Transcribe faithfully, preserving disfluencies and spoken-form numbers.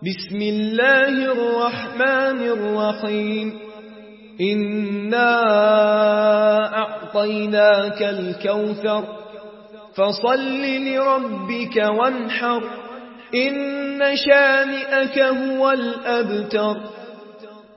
بسم الله الرحمن الرحيم إنا أعطيناك الكوثر فصل لربك وانحر إن شانئك هو الأبتر